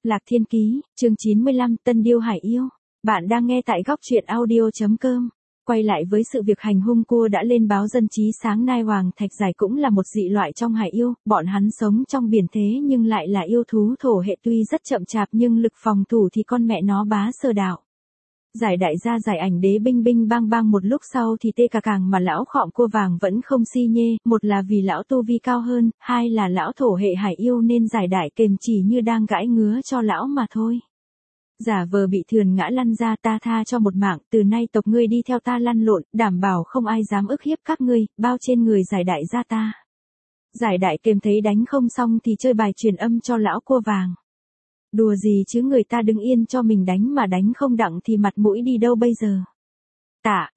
Lạc Thiên Ký, chương 95, Tân Điêu Hải Yêu. Bạn đang nghe tại góc truyện audio.com. Quay lại với sự việc hành hung cua đã lên báo dân trí sáng nay, hoàng thạch giải cũng là một dị loại trong hải yêu, bọn hắn sống trong biển thế nhưng lại là yêu thú thổ hệ, tuy rất chậm chạp nhưng lực phòng thủ thì con mẹ nó bá sơ đạo. Giải đại gia giải ảnh đế binh binh bang bang một lúc sau thì tê cả càng mà lão khọm cua vàng vẫn không si nhê, một là vì lão tu vi cao hơn, hai là lão thổ hệ hải yêu nên giải đại kềm chỉ như đang gãi ngứa cho lão mà thôi. Giả vờ bị thườn ngã lăn ra, ta tha cho một mạng, từ nay tộc ngươi đi theo ta lăn lộn, đảm bảo không ai dám ức hiếp các ngươi, bao trên người giải đại gia ta. Giải đại kềm thấy đánh không xong thì chơi bài truyền âm cho lão cua vàng. Đùa gì chứ, người ta đứng yên cho mình đánh mà đánh không đặng thì mặt mũi đi đâu bây giờ. Tạ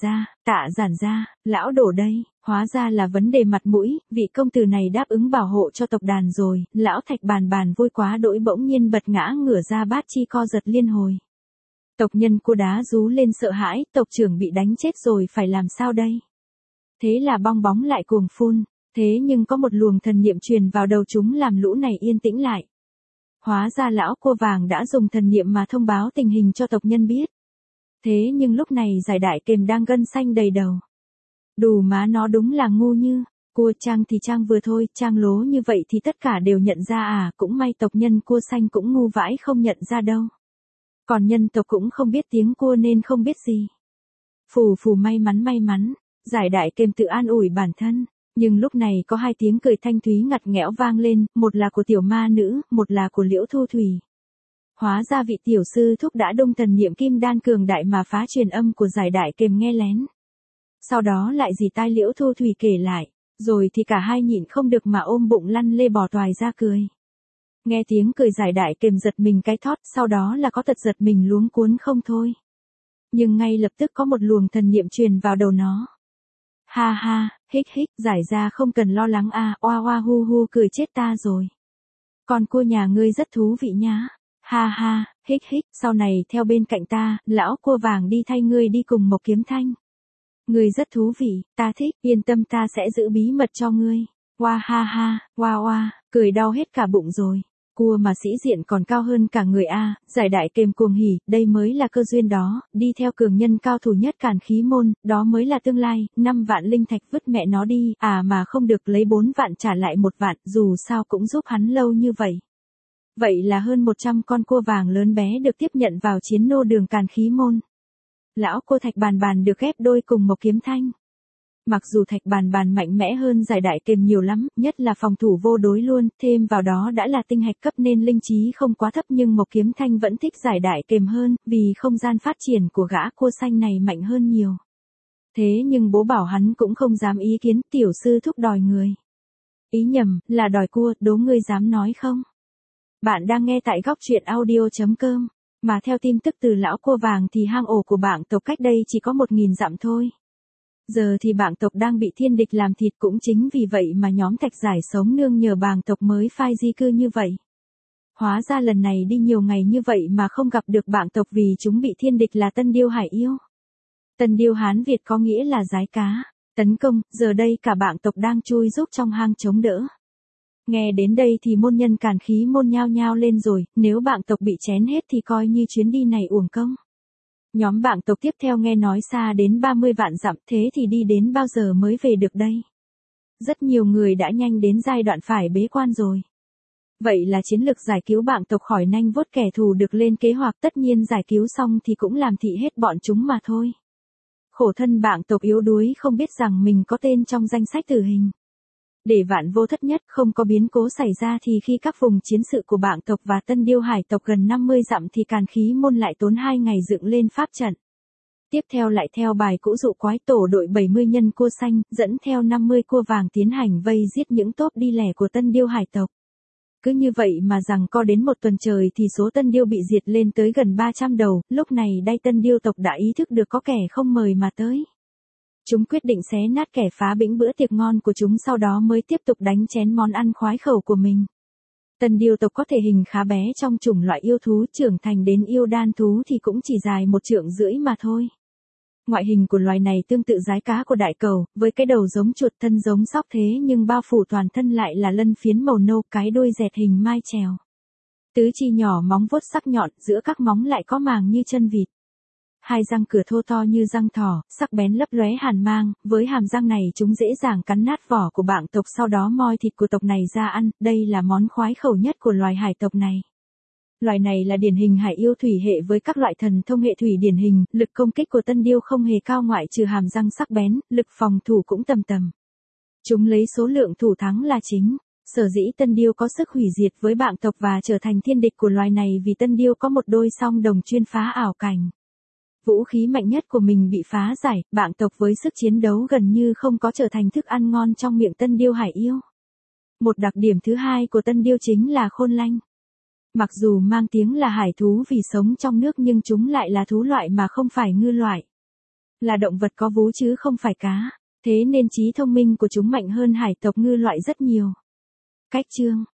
giản ra, lão đổ đây, hóa ra là vấn đề mặt mũi, vị công tử này đáp ứng bảo hộ cho tộc đàn rồi, lão thạch bàn bàn vui quá đỗi bỗng nhiên bật ngã ngửa ra bát chi co giật liên hồi. Tộc nhân cua đá rú lên sợ hãi, tộc trưởng bị đánh chết rồi phải làm sao đây? Thế là bong bóng lại cuồng phun, thế nhưng có một luồng thần niệm truyền vào đầu chúng làm lũ này yên tĩnh lại. Hóa ra lão cua vàng đã dùng thần niệm mà thông báo tình hình cho tộc nhân biết. Thế nhưng lúc này giải đại kềm đang gân xanh đầy đầu. Đù má nó đúng là ngu như, cua trang thì trang vừa thôi, trang lố như vậy thì tất cả đều nhận ra à, cũng may tộc nhân cua xanh cũng ngu vãi không nhận ra đâu. Còn nhân tộc cũng không biết tiếng cua nên không biết gì. Phù phù may mắn, giải đại kềm tự an ủi bản thân. Nhưng lúc này có hai tiếng cười thanh thúy ngặt nghẽo vang lên, một là của tiểu ma nữ, một là của Liễu Thu Thủy. Hóa ra vị tiểu sư thúc đã đung thần niệm kim đan cường đại mà phá truyền âm của giải đại kềm nghe lén. Sau đó lại dì tai Liễu Thu Thủy kể lại, rồi thì cả hai nhịn không được mà ôm bụng lăn lê bò toài ra cười. Nghe tiếng cười giải đại kềm giật mình cái thót, sau đó là có tật giật mình luống cuốn không thôi. Nhưng ngay lập tức có một luồng thần niệm truyền vào đầu nó. Ha ha, hích, giải ra không cần lo lắng à, oa oa hu hu cười chết ta rồi. Con cua nhà ngươi rất thú vị nhá. Ha ha, hích, sau này theo bên cạnh ta, lão cua vàng đi thay ngươi đi cùng Mộc Kiếm Thanh. Ngươi rất thú vị, ta thích, yên tâm ta sẽ giữ bí mật cho ngươi. Oa ha ha, oa, cười đau hết cả bụng rồi. Cua mà sĩ diện còn cao hơn cả người a, giải đại kềm cuồng hỉ, đây mới là cơ duyên đó, đi theo cường nhân cao thủ nhất Càn Khí môn, đó mới là tương lai, 5 vạn linh thạch vứt mẹ nó đi, à mà không được lấy 4 vạn trả lại 1 vạn, dù sao cũng giúp hắn lâu như vậy. Vậy là hơn 100 con cua vàng lớn bé được tiếp nhận vào chiến nô đường Càn Khí môn. Lão cua thạch bàn bàn được ghép đôi cùng Mộc Kiếm Thanh. Mặc dù thạch bàn bàn mạnh mẽ hơn giải đại kềm nhiều lắm, nhất là phòng thủ vô đối luôn, thêm vào đó đã là tinh hạch cấp nên linh trí không quá thấp, nhưng Mộc Kiếm Thanh vẫn thích giải đại kềm hơn, vì không gian phát triển của gã cua xanh này mạnh hơn nhiều. Thế nhưng bố bảo hắn cũng không dám ý kiến, tiểu sư thúc đòi người. Ý nhầm, là đòi cua, đố ngươi dám nói không? Bạn đang nghe tại góc truyện audio.com, mà theo tin tức từ lão cua vàng thì hang ổ của bảng tộc cách đây chỉ có 1000 dặm thôi. Giờ thì bảng tộc đang bị thiên địch làm thịt, cũng chính vì vậy mà nhóm thạch giải sống nương nhờ bảng tộc mới phai di cư như vậy. Hóa ra lần này đi nhiều ngày như vậy mà không gặp được bảng tộc vì chúng bị thiên địch là Tân Điêu Hải Yêu. Tân Điêu Hán Việt có nghĩa là giái cá, tấn công, giờ đây cả bảng tộc đang chui rúc trong hang chống đỡ. Nghe đến đây thì môn nhân Càn Khí môn nhao nhao lên rồi, nếu bảng tộc bị chén hết thì coi như chuyến đi này uổng công. Nhóm bảng tộc tiếp theo nghe nói xa đến 30 vạn dặm, thế thì đi đến bao giờ mới về được đây? Rất nhiều người đã nhanh đến giai đoạn phải bế quan rồi. Vậy là chiến lược giải cứu bảng tộc khỏi nanh vuốt kẻ thù được lên kế hoạch, tất nhiên giải cứu xong thì cũng làm thị hết bọn chúng mà thôi. Khổ thân bảng tộc yếu đuối không biết rằng mình có tên trong danh sách tử hình. Để vạn vô thất nhất không có biến cố xảy ra thì khi các vùng chiến sự của bảng tộc và Tân Điêu Hải tộc gần 50 dặm thì Càn Khí môn lại tốn 2 ngày dựng lên pháp trận. Tiếp theo lại theo bài cũ dụ quái tổ đội 70 nhân cua xanh, dẫn theo 50 cua vàng tiến hành vây giết những tốp đi lẻ của Tân Điêu Hải tộc. Cứ như vậy mà rằng co đến một tuần trời thì số Tân Điêu bị diệt lên tới gần 300 đầu, lúc này đây Tân Điêu tộc đã ý thức được có kẻ không mời mà tới. Chúng quyết định xé nát kẻ phá bĩnh bữa tiệc ngon của chúng, sau đó mới tiếp tục đánh chén món ăn khoái khẩu của mình. Tân Điêu tộc có thể hình khá bé trong chủng loại yêu thú, trưởng thành đến yêu đan thú thì cũng chỉ dài 1,5 trượng mà thôi. Ngoại hình của loài này tương tự giái cá của đại cầu, với cái đầu giống chuột, thân giống sóc thế nhưng bao phủ toàn thân lại là lân phiến màu nâu, cái đuôi dẹt hình mai chèo. Tứ chi nhỏ, móng vuốt sắc nhọn, giữa các móng lại có màng như chân vịt. Hai răng cửa thô to như răng thỏ, sắc bén lấp lóe hàn mang, với hàm răng này chúng dễ dàng cắn nát vỏ của bạng tộc sau đó moi thịt của tộc này ra ăn, đây là món khoái khẩu nhất của loài hải tộc này. Loài này là điển hình hải yêu thủy hệ với các loại thần thông hệ thủy điển hình, lực công kích của tân điêu không hề cao ngoại trừ hàm răng sắc bén, lực phòng thủ cũng tầm tầm. Chúng lấy số lượng thủ thắng là chính. Sở dĩ tân điêu có sức hủy diệt với bạng tộc và trở thành thiên địch của loài này vì tân điêu có một đôi song đồng chuyên phá ảo cảnh. Vũ khí mạnh nhất của mình bị phá giải, bạng tộc với sức chiến đấu gần như không có trở thành thức ăn ngon trong miệng tân điêu hải yêu. Một đặc điểm thứ hai của tân điêu chính là khôn lanh. Mặc dù mang tiếng là hải thú vì sống trong nước nhưng chúng lại là thú loại mà không phải ngư loại. Là động vật có vú chứ không phải cá, thế nên trí thông minh của chúng mạnh hơn hải tộc ngư loại rất nhiều. Cách chương